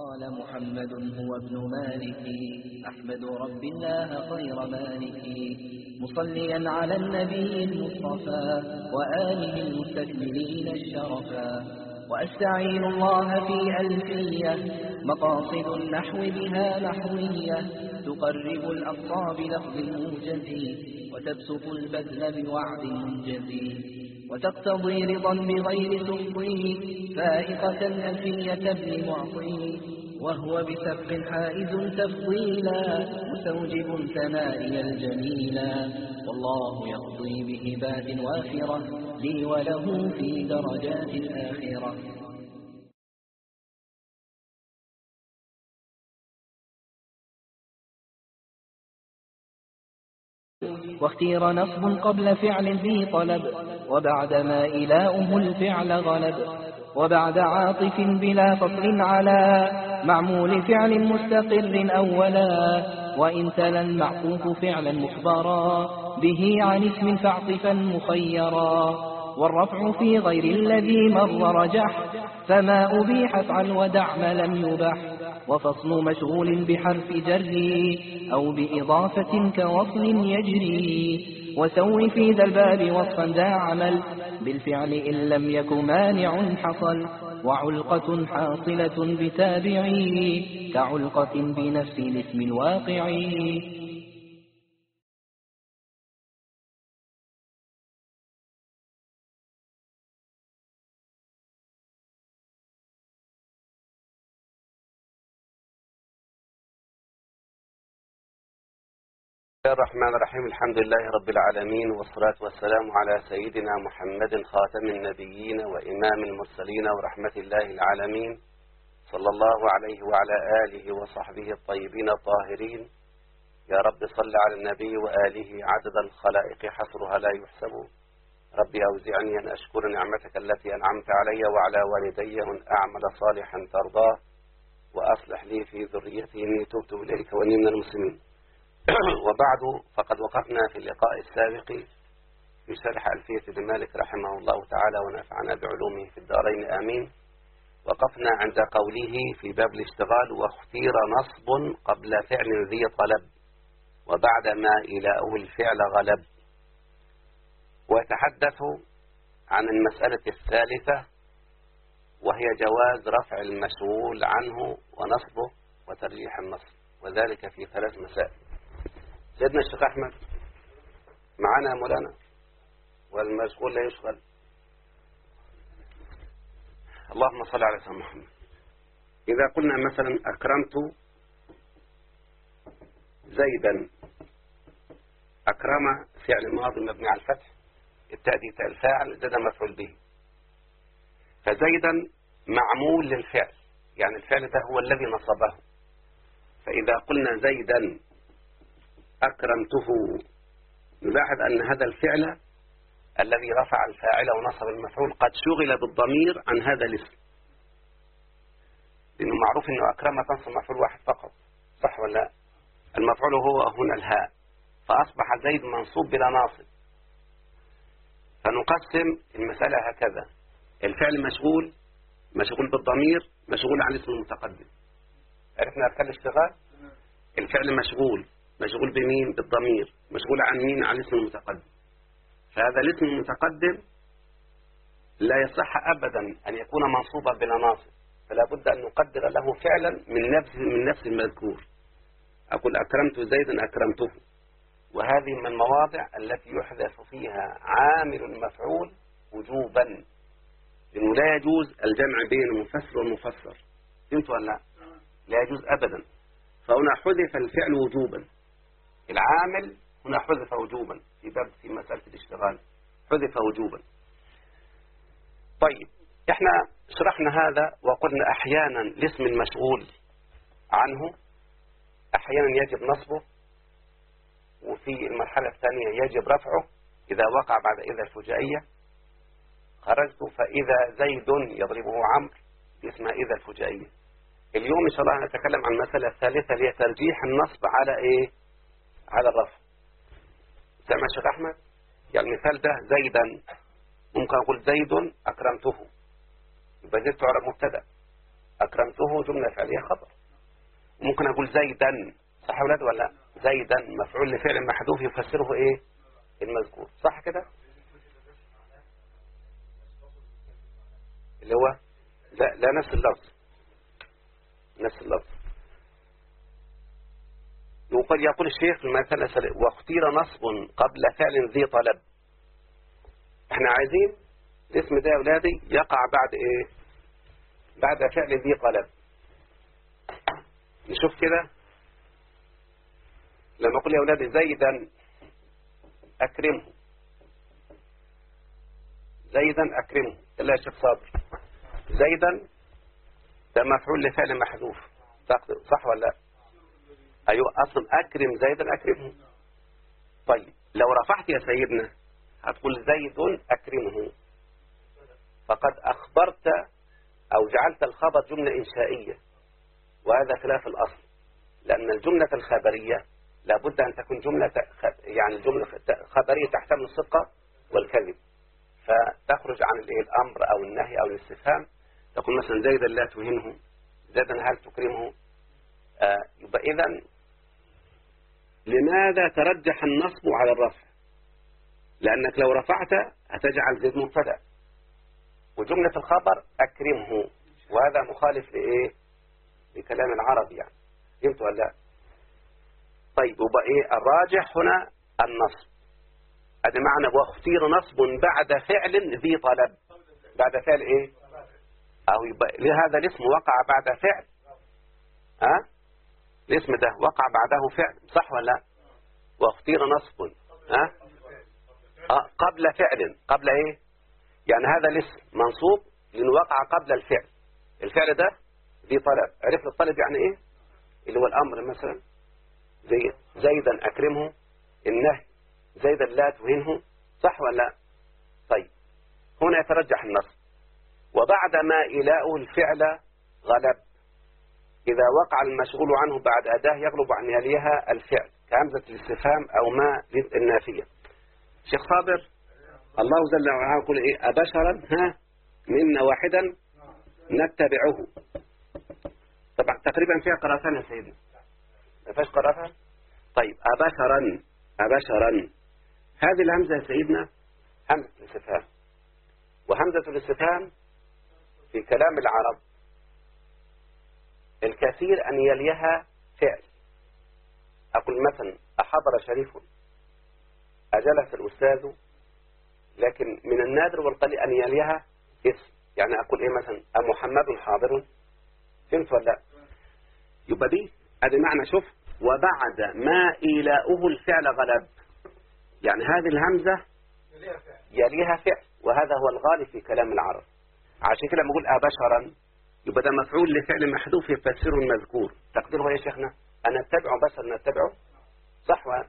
قال محمد هو ابن مالك أحمد رب الله خير مالك مصليا على النبي المصطفى وآله المستكملين الشرفا وأستعين الله في ألفية مقاصد النحو بها نحوية تقرب الأقصى بلفظ موجز وتبسط البذل بوعد منجز وتقتضي رضا بغير سخطي فائقة ألفية ابن معطي وهو بسبق حائز تفضيلا مستوجب ثنائي الجميلا والله يقضي بهبات وافرة لي وله في درجات الآخرة. واختير نصب قبل فعل ذي طلب وبعد ما إلاؤه الفعل غلب وبعد عاطف بلا فصل على معمول فعل مستقر أولا وإن تلا المعطوف فعلا مخبرا به عن اسم فاعطفا مخيرا والرفع في غير الذي مر رجح فما أبيح افعل ودع ما لم يبح وفصل مشغول بحرف جر أو بإضافة كوصل يجري وسوي في ذا الباب وصفا ذا عمل بالفعل إن لم يك مانع حصل وعلقة حاصلة بتابعي كعلقة بنفس الاسم الواقعي. الرحمن الرحيم الحمد لله رب العالمين والصلاة والسلام على سيدنا محمد خاتم النبيين وإمام المرسلين ورحمة الله العالمين صلى الله عليه وعلى آله وصحبه الطيبين الطاهرين. يا رب صل على النبي وآله عدد الخلائق حصرها لا يحسب. ربي أوزعني أن أشكر نعمتك التي أنعمت علي وعلى والدي وأن أعمل صالحا ترضاه وأصلح لي في ذريتي إني تبت إليك وإني من المسلمين. وبعد فقد وقفنا في اللقاء السابق في شرح ألفية ابن مالك رحمه الله تعالى ونفعنا بعلومه في الدارين آمين. وقفنا عند قوله في باب الاشتغال واختير نصب قبل فعل ذي طلب وبعد ما إلاؤه الفعل غلب. ويتحدث عن المسألة الثالثة وهي جواز رفع المشغول عنه ونصبه وترجيح النصب وذلك في 3 مسائل. سيدنا الشيخ أحمد معنا مولانا والمشغول لا يشغل. اللهم صل على سيدنا محمد. إذا قلنا مثلا أكرمت زيدا، أكرم فعل ماضي مبني على الفتح التاء دي تاء الفاعل زاد مفعول به فزيدا معمول للفعل يعني الفعل ده هو الذي نصبه. فإذا قلنا زيدا أكرمته نلاحظ أن هذا الفعل الذي رفع الفاعل ونصب المفعول قد شغل بالضمير عن هذا الاسم لأنه معروف أنه أكرم تنصب مفعول واحد فقط صح ولا؟ المفعول هو هنا الهاء فأصبح زيد منصوب بلا ناصب. فنقسم المسألة هكذا: الفعل مشغول بالضمير مشغول عن اسم المتقدم. عرفنا أركان الاشتغال؟ الفعل مشغول بمين؟ بالضمير مشغول عن مين؟ عن اسم المتقدم. فهذا الاسم المتقدم لا يصح أبدا أن يكون منصوبا بلا ناصب فلا بد أن نقدر له فعلا من نفس المذكور. أقول أكرمت زيدا أكرمته وهذه من المواضع التي يحذف فيها عامل المفعول وجوبا لأنه لا يجوز الجمع بين المفسر والمفسر. فهمت ولا لا؟ لا يجوز أبدا. فهنا حذف الفعل وجوبا العامل هنا حذف وجوبا في مسألة الاشتغال حذف وجوبا. طيب احنا شرحنا هذا وقلنا أحيانا الاسم المشغول عنه أحيانا يجب نصبه وفي المرحلة الثانية يجب رفعه إذا وقع بعد إذا الفجائية. خرجت فإذا زيد يضربه عمرو اسمها إذا الفجائية. اليوم إن شاء الله نتكلم عن المسألة الثالثة اللي هي ترجيح النصب على إيه؟ على الرفع. سمع الشيخ أحمد؟ يعني المثال ده زيدا ممكن أقول زيد أكرمته يبقى زيد تعرب مبتدأ أكرمته جملة فعلية خبر. ممكن أقول زيدا، صح يا أولاد ولا لا؟ زيدا مفعول لفعل محذوف يفسره إيه؟ المذكور، صح كده؟ اللي هو لا نفس اللفظ، نفس اللفظ. وقد يقول الشيخ في المثل واختير نصب قبل فعل ذي طلب. احنا عايزين الاسم ده يا أولادي يقع بعد إيه؟ بعد فعل ذي طلب. نشوف كده لما أقول يا أولادي زيدا أكرمه، زيدا أكرمه، إلا يا شيخ صابر، زيدا ده مفعول لفعل محذوف، صح ولا لا؟ أيوة، أصلا أكرم زيدا أكرمه. طيب لو رفعت يا سيدنا هتقول زيد أكرمه، فقد أخبرت أو جعلت الخبر جملة إنشائية، وهذا خلاف الأصل، لأن الجملة الخبرية لابد أن تكون جملة يعني جملة خبرية تحتمل الصدق والكذب، فتخرج عن الأمر أو النهي أو الاستفهام. تقول مثلا زيدا لا تهنه، زيدا هل تكرمه. يبقى إذن لماذا ترجح النصب على الرفع؟ لأنك لو رفعت هتجعل زيد مبتدأ، وجملة الخبر أكرمه، وهذا مخالف لإيه؟ لكلام العرب يعني. فهمت ولا لا؟ طيب يبقى إيه الراجح هنا؟ النصب. هذا معنى واختير نصب بعد فعل ذي طلب. بعد فعل إيه؟ أو يبقى لهذا الاسم وقع بعد فعل. الاسم ده وقع بعده فعل، صح ولا لا؟ واختير نصب قبل فعل. قبل إيه؟ يعني هذا الاسم منصوب لأنه وقع قبل الفعل. الفعل ده ذي طلب. عرفت الطلب يعني إيه؟ اللي هو الأمر مثلا زيدا أكرمه، النهي زيدا لا تهنه، صح ولا لا؟ طيب هنا يترجح النصب. وبعد ما إلاؤه الفعل غلب، إذا وقع المشغول عنه بعد أداة يغلب عن يليها الفعل كهمزة الاستفهام أو ما النافية. شيخ صابر، الله جل وعلا يقول إيه؟ أبشرا منا واحدا نتبعه. طبعا تقريبا فيها قراءتان يا سيدي، ما فيهاش قراءتان. طيب أبشرا هذه الهمزة يا سيدنا همزة الاستفهام، وهمزة الاستفهام في كلام العرب الكثير أن يليها فعل. أقول مثلا أحضر شريف، أجلس الأستاذ، لكن من النادر والقليل أن يليها اسم. يعني أقول إيه مثلا أمحمد حاضر. فهمت ولا لا؟ يبقى دي هذا معنى. شوف وبعد ما إيلاؤه الفعل غلب، يعني هذه الهمزة يليها فعل، وهذا هو الغالب في كلام العرب. عشان كده لما أقول أبشرا يبقى ده مفعول لفعل محذوف يفسره المذكور. تقديره يا شيخنا أنا أتبعه بشر نتبعه، صح ولا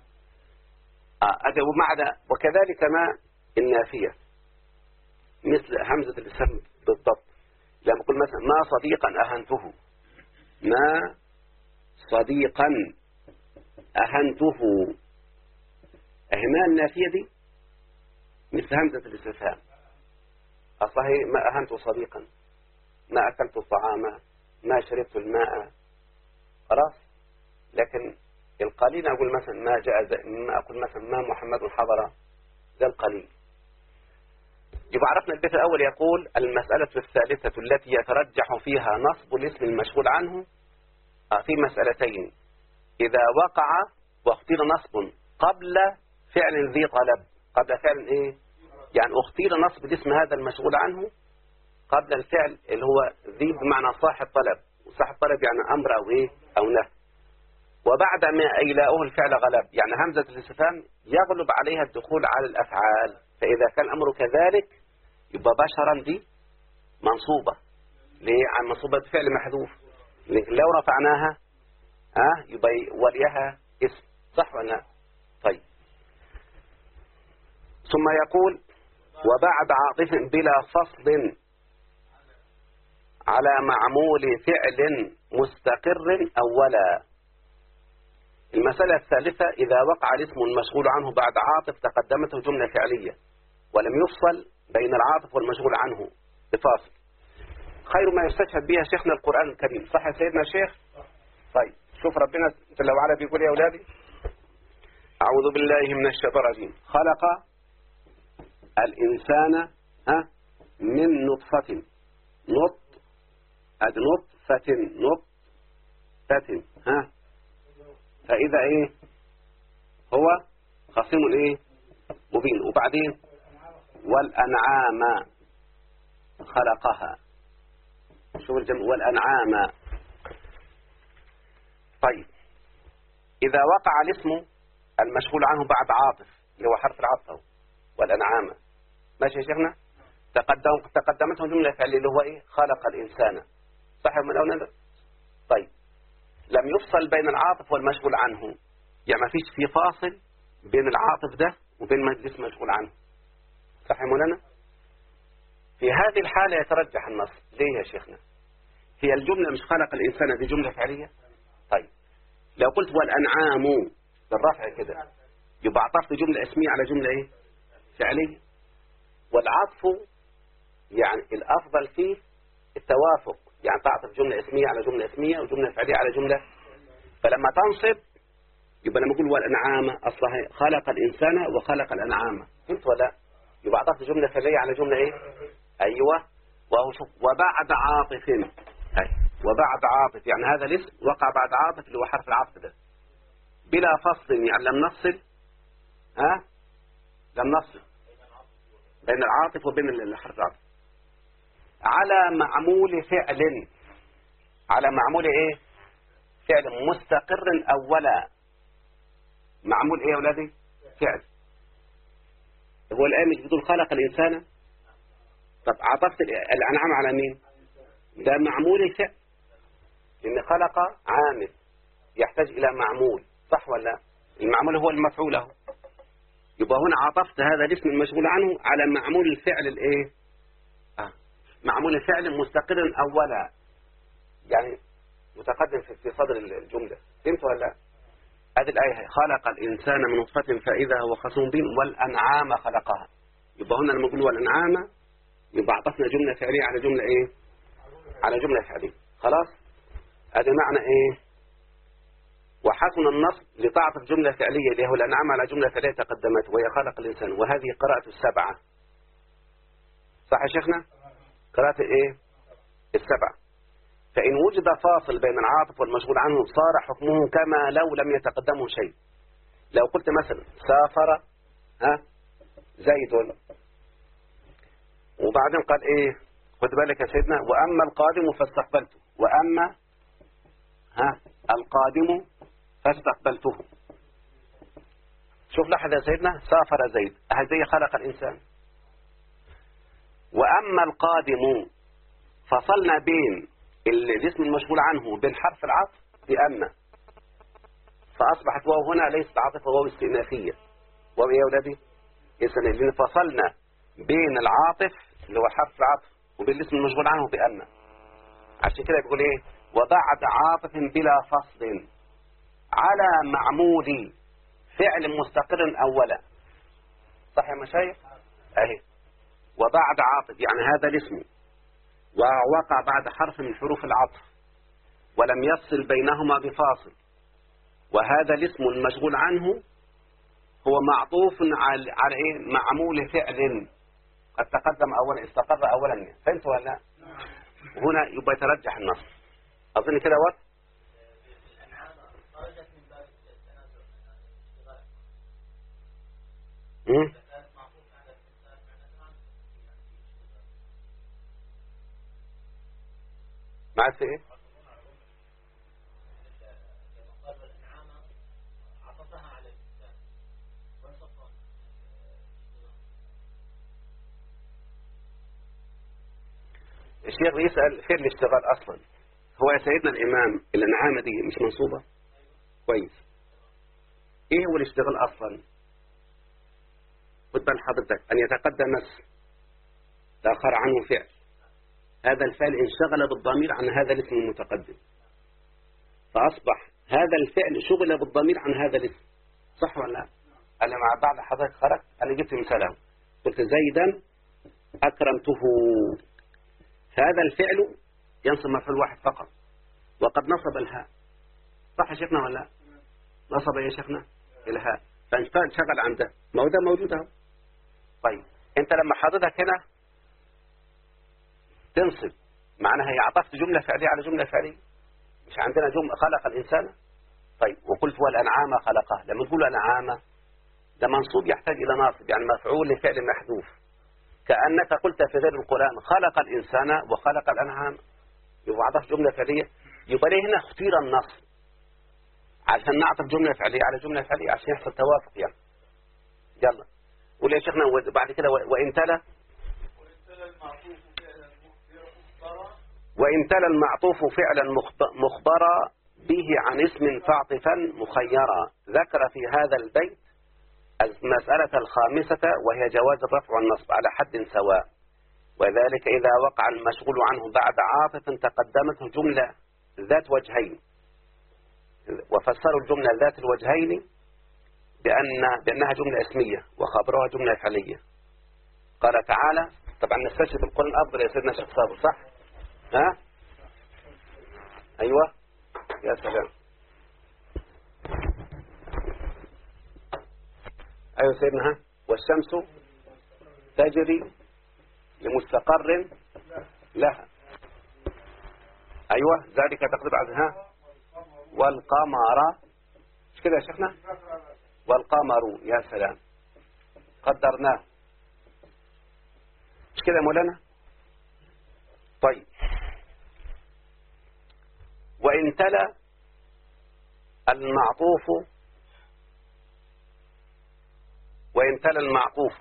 وكذلك ما النافية مثل همزة الاسم بالضبط. لما أقول مثلا ما صديقا أهنته، ما صديقا أهنته، أهما النافية دي مثل همزة الاستفهام. أصلا هي ما أهنت صديقا، ما أكلت الطعام، ما شربت الماء، خلاص. لكن القليل أقول مثلا ما جاء، ما أقول مثلا ما محمد حضر، ده القليل. يبقى عرفنا البيت الأول يقول المسألة الثالثة التي يترجح فيها نصب الاسم المشغول عنه في مسألتين: إذا وقع واختير نصب قبل فعل ذي طلب. قبل فعل إيه؟ يعني اختير نصب الاسم هذا المشغول عنه قبل الفعل اللي هو ذي بمعنى صاحب طلب، وصاحب طلب يعني أمر أو إيه أو نهي. وبعد ما إيلاؤه الفعل غلب، يعني همزة الاستفهام يغلب عليها الدخول على الأفعال. فإذا كان الأمر كذلك يبقى بشرا دي منصوبة. ليه؟ عن منصوبة فعل محذوف، لكن لو رفعناها يبقى وليها اسم، صح ولا لا؟ طيب ثم يقول وبعد عاطف بلا فصل على معمول فعل مستقر أولا. المسألة الثالثة: إذا وقع الاسم المشغول عنه بعد عاطف تقدمته جملة فعلية ولم يفصل بين العاطف والمشغول عنه بفاصل. خير ما يستشهد بها شيخنا القرآن الكريم، صح يا سيدنا الشيخ؟ طيب شوف ربنا جل وعلا بيقول يا أولادي أعوذ بالله من الشيطان الرجيم. خلق الإنسان من نطفة نطفة فإذا إيه هو خصيم إيه مبين. وبعدين والأنعام خلقها. شوف الجمع والأنعام. طيب إذا وقع الاسم المشغول عنه بعد عاطف اللي هو حرف العطف والأنعام، ماشي يا شيخنا؟ تقدمته جملة فعلية اللي هو إيه خلق الإنسان، صح من أولا؟ طيب لم يفصل بين العاطف والمشغول عنه، يعني ما فيش في فاصل بين العاطف ده وبين الاسم المشغول عنه، صح يا مولانا؟ في هذه الحالة يترجح النص. ليه يا شيخنا؟ هي الجملة مش خلق الإنسان دي جملة فعلية. طيب لو قلت والأنعام بالرفع كده يبقى عطفت جملة اسمية على جملة إيه فعلية، والعطف يعني الأفضل فيه التوافق، يعني تعطف جملة اسمية على جملة اسمية وجملة فعلية على جملة. فلما تنصب يبقى لما أقول والأنعام أصلها خلق الإنسان وخلق الأنعام، فهمت ولا؟ يبقى عطفت جملة فعلية على جملة إيه؟ أيوة. وهو شوف وبعد عاطف، وبعد عاطف يعني هذا الاسم وقع بعد عاطف اللي هو حرف العطف ده بلا فصل، يعني لم نفصل لم نفصل بين العاطف وبين حرف العطف على معمول فعل. على معمول ايه فعل مستقر اولا. معمول ايه يا اولادي؟ فعل. هو الآن مش بتقول خلق الإنسان؟ طب عطفت الأنعام على مين؟ ده معمول فعل، لأن خلق عامل يحتاج إلى معمول، صح ولا؟ المعمول هو المفعول له. يبقى هنا عطفت هذا الاسم المشغول عنه على معمول الفعل الايه معمول الفعل مستقر اولا، يعني متقدم في صدر الجملة، فهمت ولا؟ هذه الآية خلق الإنسان من نطفة فإذا هو خصيم بين والأنعام خلقها. يبقى هنا لما نقول والأنعام يبقى عطفنا جملة فعلية على جملة ايه على جملة فعلية. خلاص هذا معنى ايه وحسن النصب لتعطف جملة فعلية اللي هو الأنعام على جملة فعلية تقدمت وهي خلق الإنسان. وهذه قراءة السبعة، صح يا شيخنا؟ قراءة ايه السبعة. فإن وجد فاصل بين العاطف والمشغول عنه صار حكمه كما لو لم يتقدمه شيء. لو قلت مثلا سافر زيد وبعدين قال ايه خد بالك يا سيدنا وأما القادم فاستقبلته، وأما القادم فاستقبلته. شوف لاحظ يا سيدنا سافر زيد هذه خلق الإنسان. وأما القادم فصلنا بين الاسم المشغول عنه بين حرف العطف بأما، فأصبحت واو هنا ليست عاطفة واو استئنافية. واو يا أولادي لأن فصلنا بين العاطف اللي هو حرف العطف وبين الاسم المشغول عنه بأما. عشان كده بيقول ايه وبعد عاطف بلا فصل على معمول فعل مستقر أولا، صح يا مشايخ؟ اهي وبعد عاطف يعني هذا الاسم ووقع بعد حرف من حروف العطف ولم يفصل بينهما بفاصل، وهذا الاسم المشغول عنه هو معطوف على ايه معمول فعل قد تقدم اولا استقر اولا، فهمت ولا؟ هنا يبقى يترجح النص. اظن كده وقت معك في ايه الشيخ يسأل فين الاشتغال اصلا. هو يا سيدنا الامام الانعام دي مش منصوبة كويس، ايه هو الاشتغال اصلا؟ خد بال حضرتك ان يتقدم اسم تأخر عنه فعل، هذا الفعل انشغل بالضمير عن هذا الاسم المتقدم، فأصبح هذا الفعل شغل بالضمير عن هذا الاسم، صح ولا لا؟ أنا مع بعض حضرتك خرجت أنا جبت مثاله قلت زيدا أكرمته، هذا الفعل ينصب مفعول واحد فقط، وقد نصب الهاء. صح يا شيخنا ولا لا؟ نصب يا شيخنا الهاء، فانشغل عن ده، ما هو ده موجود اهو. طيب انت لما حضرتك هنا تنصب معناها هي عطفت جملة فعلية على جملة فعلية. مش عندنا جملة خلق الإنسان؟ طيب وقلت والأنعام خلقها، لما تقول أنعام ده منصوب يحتاج إلى ناصب، يعني مفعول لفعل محذوف، كأنك قلت في غير القرآن خلق الإنسان وخلق الأنعام، يبقى عطف جملة فعلية. يبقى ليه هنا اختير النصب عشان نعطف جملة فعلية على جملة فعلية عشان يحصل توافق يعني. يلا قول يا شيخنا بعد كده وإن تلا فعلا مخبرا به عن اسم فاعطفا مخيرا، ذكر في هذا البيت المسألة الخامسة وهي جواز الرفع والنصب على حد سواء، وذلك إذا وقع المشغول عنه بعد عاطف تقدمته جملة ذات وجهين، وفسروا الجملة ذات الوجهين بأنها جملة اسمية وخبرها جملة فعلية. قال تعالى، طبعا نستشهد القرآن أفضل يا سيدنا الشيخ صابر، صح؟ ها؟ أيوة يا سلام. أيوة سيدنا، ها؟ والشمس تجري لمستقر لها. أيوة ذلك تقدير عزها. والقمر، مش كده يا شيخنا؟ والقمر، يا سلام، قدرناه، مش كده يا مولانا؟ طيب وإن تلا المعطوف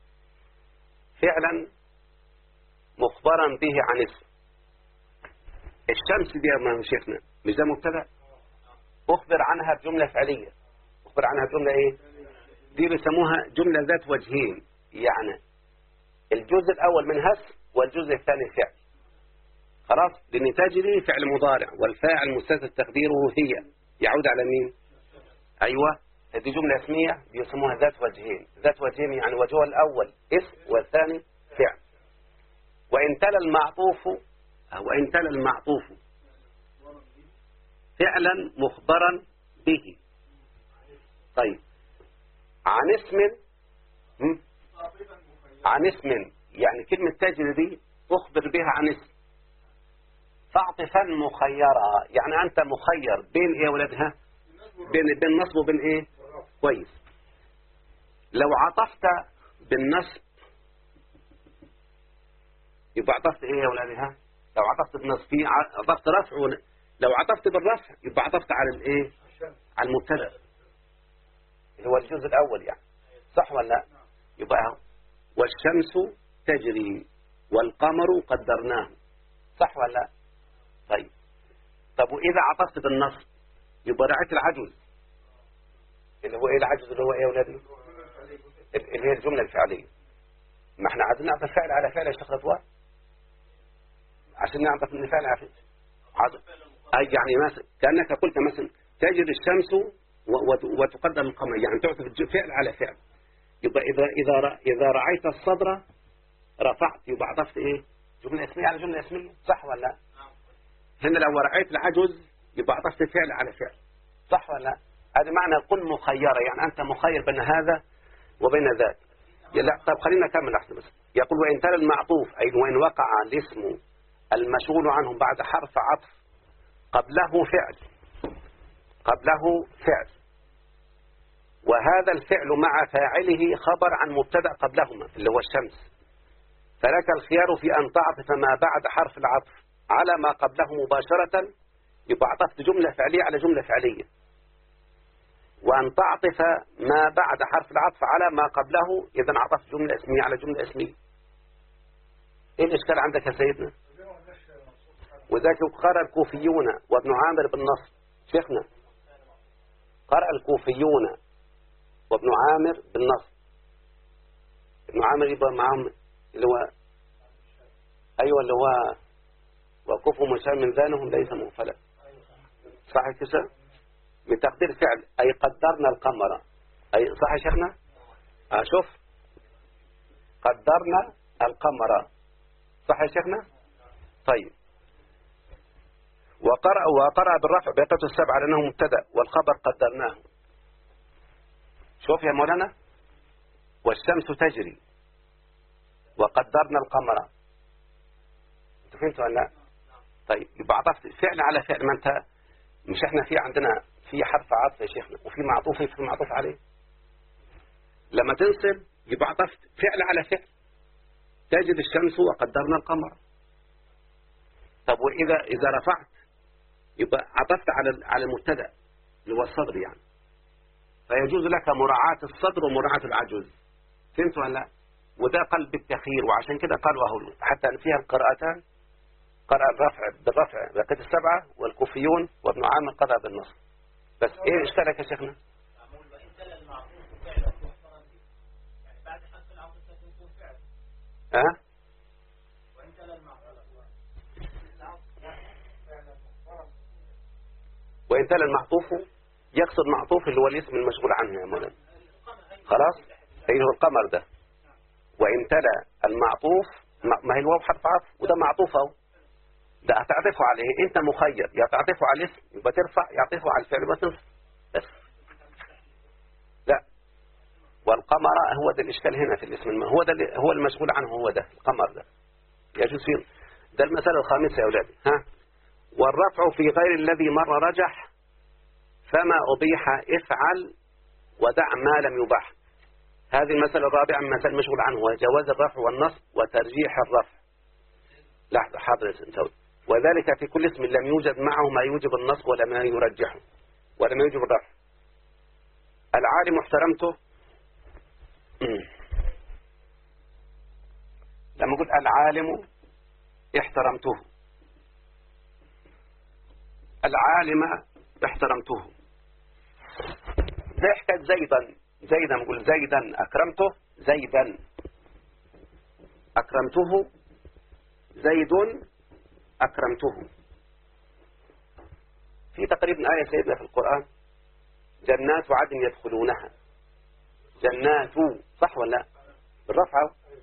فعلا مخبرا به عن اسم. الشمس دي يا شيخنا مش ده مبتدا؟ أخبر عنها بجملة فعلية، أخبر عنها بجملة إيه؟ دي بيسموها جملة ذات وجهين، يعني الجزء الأول منها اسم والجزء الثاني فعل. خلاص، لأن تجري فعل مضارع والفاعل مستتر تقديره هي، يعود على مين؟ أيوة، هذه جملة اسمية بيسموها ذات وجهين. ذات وجهين يعني وجهها الأول اسم والثاني فعل. وإن تلا المعطوف فعلا مخبرا به، طيب عن اسم يعني كلمة تجري دي أخبر بها عن اسم. فاعطفا مخيرا يعني أنت مخير بين إيه ولدها؟ بين نصب وبين إيه؟ كويس. لو عطفت بالنصب يبقى عطفت إيه يا ولدها؟ لو عطفت بالنصب عطفت رفع، لو عطفت بالرفع يبقى عطفت على الإيه؟ على المبتدأ اللي هو الجزء الأول يعني، صح ولا لا؟ يبقى والشمس تجري والقمر قدرناه، صح ولا لا؟ طب وإذا عطفت بالنصب يبقى رعيت العجز، اللي هو إيه العجز؟ اللي هو إيه يا ولادي؟ اللي هي الجملة الفعلية. ما احنا عايزين نعطف فعل على فعل يا شيخ رضوان، عشان نعطف من فعل على فعل. أي يعني مثلا كأنك قلت مثلا تجري الشمس وتقدم القمر، يعني تعطف فعل على فعل. يبقى إذا رعيت الصدر رفعت، يبقى عطفت إيه؟ جملة اسمية على جملة اسمية، صح ولا لا؟ هنا لو رعيت العجز يبقى عطفت فعل على فعل، صح ولا لا؟ هذا معنى كن مخيرة، يعني أنت مخير بين هذا وبين ذاك. لا طب خلينا نكمل أحسن بس. يقول وإن تلا المعطوف أي وإن وقع الاسم المشغول عنه بعد حرف عطف قبله فعل، وهذا الفعل مع فاعله خبر عن مبتدأ قبلهما اللي هو الشمس، فلك الخيار في أن تعطف ما بعد حرف العطف على ما قبله مباشرة، يبقى عطفت جملة فعلية على جملة فعلية، وأن تعطف ما بعد حرف العطف على ما قبله إذا عطفت جملة اسمية على جملة اسمية. إيه الإشكال عندك يا سيدنا؟ وذاك قرأ الكوفيون وابن عامر بالنصب. شيخنا قرأ الكوفيون وابن عامر بالنصب. ابن عامر يبقى معهم اللي هو أيوة اللي هو وكفوا مشاء من ذانهم ليس مغفلا، صح كده؟ بتقدير فعل أي قدرنا القمر، أي صح يا شيخنا؟ شوف قدرنا القمر، صح يا شيخنا؟ طيب وقرأ بالرفع بقية السبعة لأنه مبتدأ والخبر قدرناه. شوف يا مولانا، والشمس تجري وقدرنا القمر. انتوا فهمتوا ولا لا؟ طيب يبقى عطفت فعل على فعل. ما انت مش احنا في عندنا في حرف عطف يا شيخنا وفي معطوف في معطوف عليه. لما تنصب يبقى عطفت فعل على فعل. تجري الشمس وقدرنا القمر. طب وإذا رفعت يبقى عطفت على المبتدأ اللي هو الصدر يعني. فيجوز لك مراعاة الصدر ومراعاة العجز. فهمت ولا لا؟ وده قلب بالتخيير. وعشان كده قالوا أهل حتى أن فيها القراءتان قرأ بالرفع بقية السبعة، والكوفيون وابن عامر قرأ بالنصب. بس ايه اشترك يا شيخنا؟ ها؟ وإن تلا المعطوف يقصد معطوف اللي هو الاسم المشغول عنه يا مولانا. خلاص؟ أيه هو القمر ده. وإن تلا المعطوف ما هي الواو حرف عطف وده معطوف اهو. ده هتعطفه عليه. انت مخير يا تعطفه على الاسم يبقى ترفع، يعطفه على الفعل يبقى تنصب. بس لا. والقمر هو ده الإشكال هنا في الاسم هو المشغول عنه. هو ده القمر ده يجوز فيه. ده المسألة الخامسة يا أولادي. ها؟ والرفع في غير الذي مر رجح فما أبيح افعل ودع ما لم يباح. هذه المسألة الرابعة من مسألة المشغول عنه وجواز الرفع والنصب وترجيح الرفع. لحظة حاضر يا سنتوي. وذلك في كل اسم لم يوجد معه ما يوجب النصب ولا ما يرجحه ولا ما يوجب الرفع. العالم احترمته. لما قلت العالم احترمته، العالم احترمته. زي حكاية زيدا نقول زيدا أكرمته، زيدا أكرمته، زيد أكرمته. في تقريبا آية سيدنا في القرآن جنات عدن يدخلونها. جنات صح ولا لا؟ بالرفع.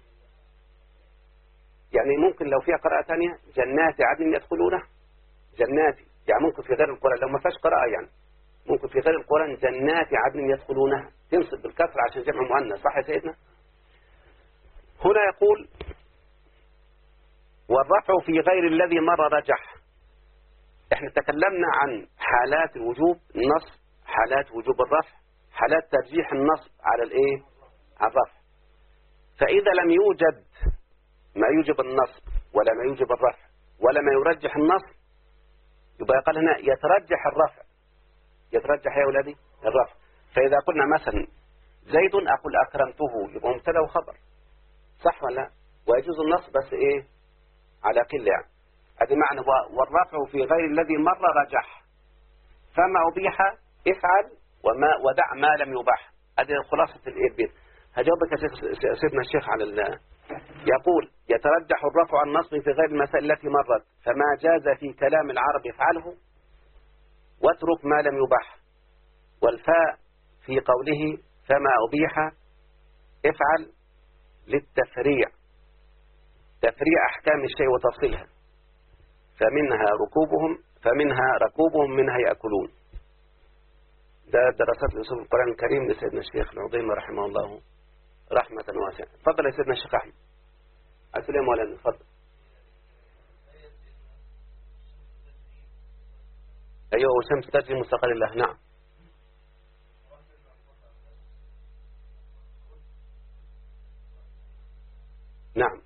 يعني ممكن لو فيها قراءة ثانية جنات عدن يدخلونها. جنات يعني ممكن في غير القرآن لو ما فيهاش قراءة يعني ممكن في غير القرآن جنات عدن يدخلونها تنصب بالكسر عشان جمع مؤنث. صح يا سيدنا؟ هنا يقول والرفع في غير الذي مر رجح. احنا تكلمنا عن حالات الوجوب النصب، حالات وجوب الرفع، حالات ترجيح النصب على الايه؟ على الرفع. فإذا لم يوجد ما يوجب النصب ولا ما يوجب الرفع ولا ما يرجح النصب يبقى قال هنا يترجح الرفع. يترجح يا أولادي الرفع. فإذا قلنا مثلا زيد أقول أكرمته يبقى مبتدا وخبر. صح ولا لا؟ ويجوز النصب بس إيه؟ على قلة يعني. هذا معنى والرفع في غير الذي مر رجح فما أبيح افعل ودع ما لم يباح. هذه خلاصة البيت. هجاوبك يا سيدنا الشيخ على يقول يترجح الرفع عن النصب في غير المسائل التي مرت فما جاز في كلام العرب افعله واترك ما لم يباح. والفاء في قوله فما أبيح افعل للتفريع، تفريع أحكام الشيء وتفصيلها. فمنها ركوبهم منها يأكلون. ده دراسات لأصول القرآن الكريم لسيدنا الشيخ العظيم رحمه الله رحمة واسعة. تفضل يا سيدنا الشيخ أحمد. السلام عليكم. تفضل. أيوة والشمس تجري مستقر الله. نعم. نعم.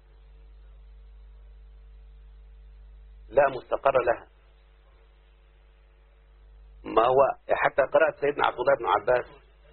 لا مستقر لها. ما هو حتى قرأت سيدنا عبد الله بن عباس.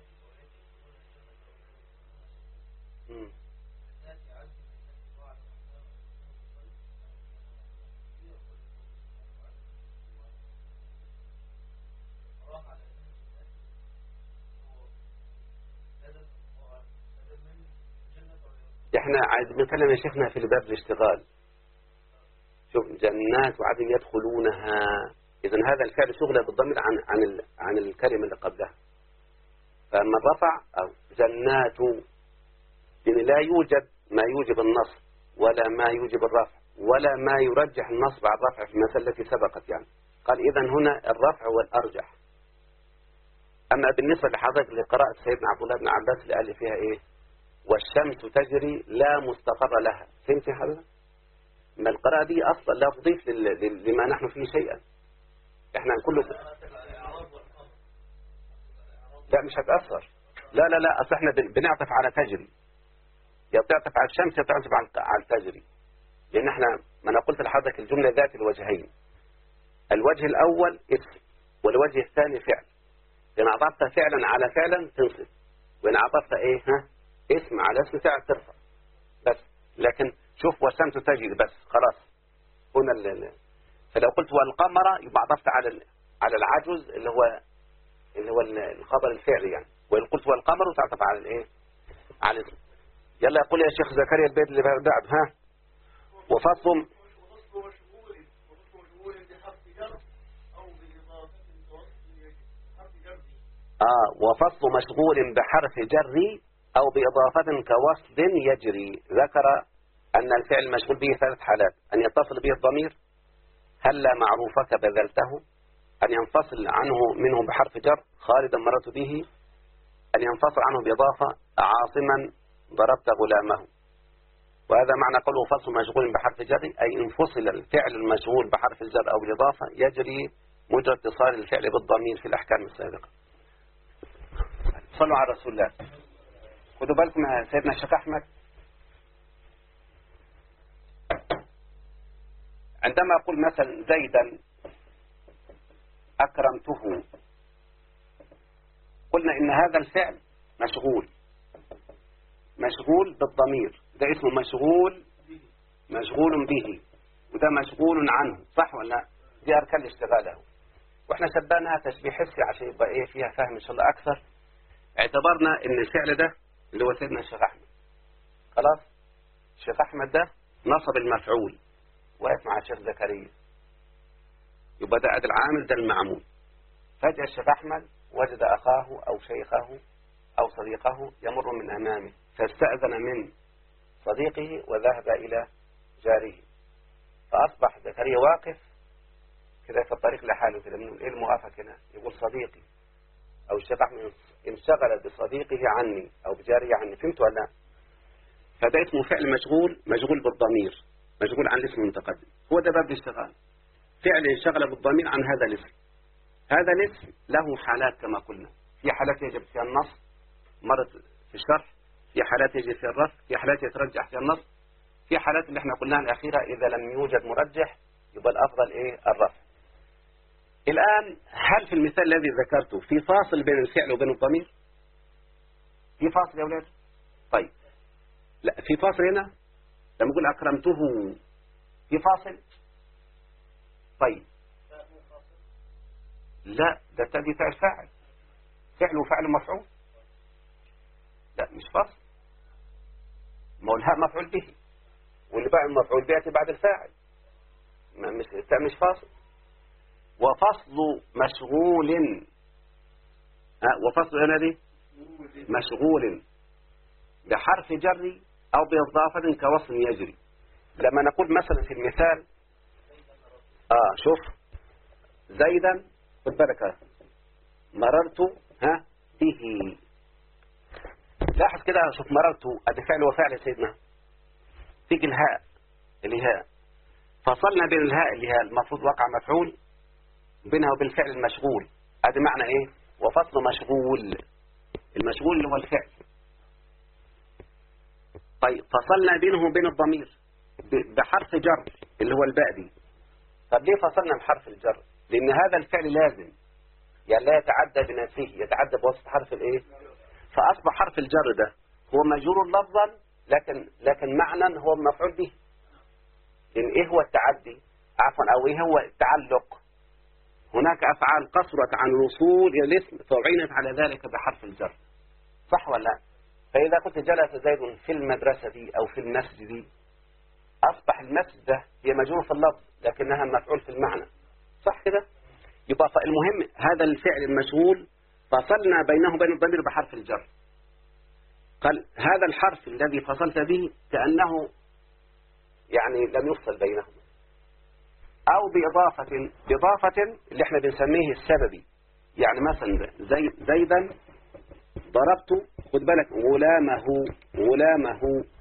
احنا عايز بنتكلم يا شيخنا في باب الاشتغال. شوف جنات وعدن يدخلونها. إذن هذا الفعل شغل بالضمير عن الكلمة اللي قبلها. فأما الرفع أو جنات يعني لا يوجد ما يوجب النصب ولا ما يوجب الرفع ولا ما يرجح النصب على الرفع في المسألة التي سبقت يعني. قال إذن هنا الرفع هو الأرجح. أما بالنسبة لحضرتك لقراءة سيدنا عبد الله بن عباس اللي قال فيها إيه والشمس تجري لا مستقر لها، فهمت يا حضرتك؟ ما القراءة دي أصلا لا تضيف لما نحن فيه شيئا. إحنا كله لا مش هتأثر. لا لا لا، أصل إحنا بنعطف على تجري، يا بتعطف على الشمس يا بتعطف على التجري، لأن إحنا ما أنا قلت لحضرتك الجملة ذات الوجهين، الوجه الأول اسم والوجه الثاني فعل. إن عطفت فعلا على فعلا تنصب، وإن عطفت إيه اسم على اسم فعل ترفع بس. لكن شوف والشمس تجري بس خلاص هنا فلو قلت والقمر يبقى عطفت على العجز اللي هو الخبر الفعلي يعني، وإن قلت والقمر تعطف على الإيه على الاسم. يلا يقول يا شيخ زكريا البيت اللي بعد وفصل وفصل مشغول بحرف جر أو بإضافة كوصل يجري. ذكر أن الفعل المشغول به ثلاث حالات: أن يتصل به الضمير هلا معروفك بذلته، أن ينفصل عنه منه بحرف جر خالدا مررت به، أن ينفصل عنه بإضافة عاصما ضربت غلامه. وهذا معنى قوله فصل مشغول بحرف جر، أي انفصل الفعل المشغول بحرف الجر أو بالإضافة يجري مجرى اتصال الفعل بالضمير في الأحكام السابقة. صلوا على رسول الله. خدوا بالكم يا سيدنا الشيخ أحمد، عندما أقول مثلا زيدا أكرمته، قلنا إن هذا الفعل مشغول بالضمير، ده اسمه مشغول به، وده مشغول عنه، صح ولا لا؟ دي أركان الاشتغال. وإحنا شبهناها تشبيه حسي عشان يبقى إيه فيها فهم إن شاء الله أكثر. اعتبرنا إن الفعل ده اللي هو سيدنا الشيخ أحمد، خلاص الشيخ أحمد ده نصب المفعول واقف مع الشيخ زكريا، يبقى ده أدي العامل ده المعمول. فجأة الشيخ أحمد وجد أخاه أو شيخه أو صديقه يمر من أمامه، فاستأذن من صديقه وذهب إلى جاره، فأصبح زكريا واقف كده في الطريق لحاله كده، من إيه الموافق هنا؟ يقول صديقي، أو الشيخ أحمد انشغل بصديقه عني أو بجاره عني، فهمت ولا لا؟ فده اسمه فعل مشغول بالضمير، مشغول عن الاسم المتقدم. هو ده باب الاشتغال، فعل انشغل بالضمير عن هذا الاسم. هذا الاسم له حالات كما قلنا، في حالات يجب فيها النصب مرت في الشرح، في حالات يجب فيها الرفع، في حالات يترجح فيها النصب، في حالات اللي احنا قلناها الأخيرة إذا لم يوجد مرجح يبقى الأفضل إيه الرفع. الآن هل في المثال الذي ذكرته في فاصل بين الفعل وبين الضمير؟ في فاصل يا أولاد؟ طيب لا في فاصل هنا لما يقول أكرمته في فاصل. طيب لا ده تأتي فعل فعل وفعل مفعول، لا مش فاصل، ما هو الهاء مفعول به واللي بعد المفعول به يأتي بعد الفاعل، مش فاصل. وفصل مشغول وفصل هنا دي مشغول بحرف جر أو بإضافة كوصل يجري. لما نقول مثلا في المثال شوف زيدا خد بالك مررت به، لاحظ كده شوف مررت ادي فعل وفعل سيدنا، تيجي الهاء اللي هي فصلنا بين الهاء اللي هي المفروض وقع مفعول بينها وبين الفعل المشغول، ادي معنى ايه وفصل مشغول، المشغول اللي هو الفعل. طيب فصلنا بينه وبين الضمير بحرف جر اللي هو الباء دي. طب ليه فصلنا بحرف الجر؟ لان هذا الفعل لازم يعني لا يتعدى بنفسه، يتعدى بواسطة حرف الايه، فاصبح حرف الجر ده هو مجرور لفظا لكن معنى هو مفعول به. لان ايه هو التعدي عفوا او ايه هو التعلق؟ هناك افعال قصرت عن الوصول الى الاسم فعينت على ذلك بحرف الجر، صح ولا لا؟ فاذا قلت جلس زيد في المدرسة او في المسجد، اصبح المسجد ده هي مجرور في اللفظ لكنها مفعول في المعنى، صح كده؟ يبقى المهم هذا الفعل المشغول فصلنا بينه وبين الضمير بحرف الجر. قال هذا الحرف الذي فصلت به كأنه يعني لم يفصل بينهما، أو بإضافة اللي احنا بنسميه السببي. يعني مثلا زيدا ضربت، خد بالك، غلامه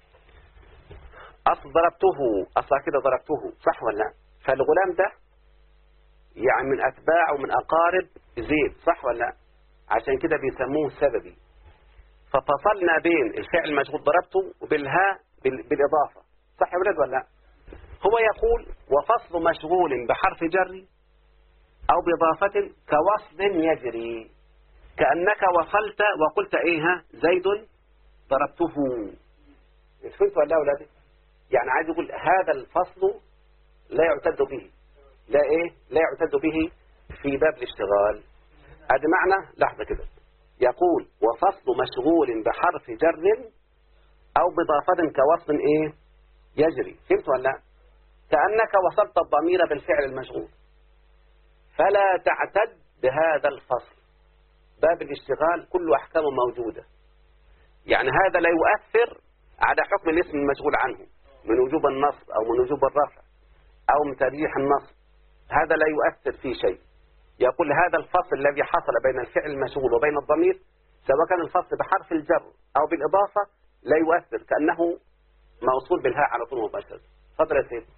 أصل ضربته، أصلا كده ضربته، صح ولا لا؟ فالغلام ده يعني من أتباع ومن أقارب زيد، صح ولا لا؟ عشان كده بيسموه سببي. ففصلنا بين الفعل المشغول ضربته وبالهاء بالإضافة، صح يا ولد ولا لا؟ هو يقول وفصل مشغول بحرف جر أو بإضافة كوصل يجري، كأنك وصلت وقلت إيه زيد ضربته. فهمت ولا لا أولادي؟ يعني عايز يقول هذا الفصل لا يعتد به، لا يعتد به في باب الاشتغال. هذا معنى، لحظة كده، يقول وفصل مشغول بحرف جر أو بإضافة كوصل يجري. فهمت ولا لا؟ كأنك وصلت الضمير بالفعل المشغول، فلا تعتد بهذا الفصل. باب الاشتغال كل أحكامه موجودة. يعني هذا لا يؤثر على حكم الاسم المشغول عنه من وجوب النصب أو من وجوب الرفع أو من ترجيح النصب، هذا لا يؤثر في شيء. يقول هذا الفصل الذي حصل بين الفعل المشغول وبين الضمير، سواء كان الفصل بحرف الجر أو بالإضافة، لا يؤثر، كأنه موصول بالهاء على طول مباشرة. تفضل يا سيدي.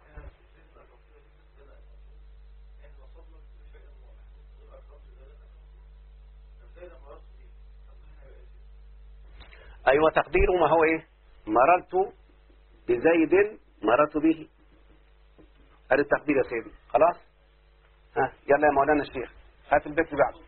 أيوة، تقديره ما هو مررت بزيد مررت به. هذا التقدير يا سيدي. خلاص، يلا يا مولانا الشيخ، هات البيت اللي بعده.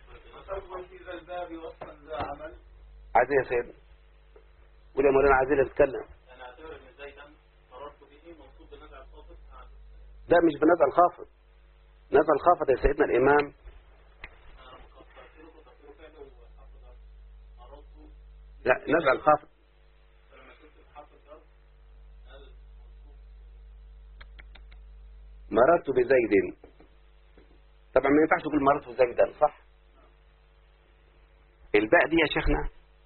عايزين يا سيدي، قول يا مولانا، عايزين نتكلم. انا اعتبر ان زيدا مررت به منصوب بنزع الخافض. ده مش بنزع الخافض، نزع الخافض يا سيدنا الإمام. لا، نزع الخافض. مررت بزيد، طبعا ما ينفعش تقول مررت بزيدا، صح؟ الباء دي يا شيخنا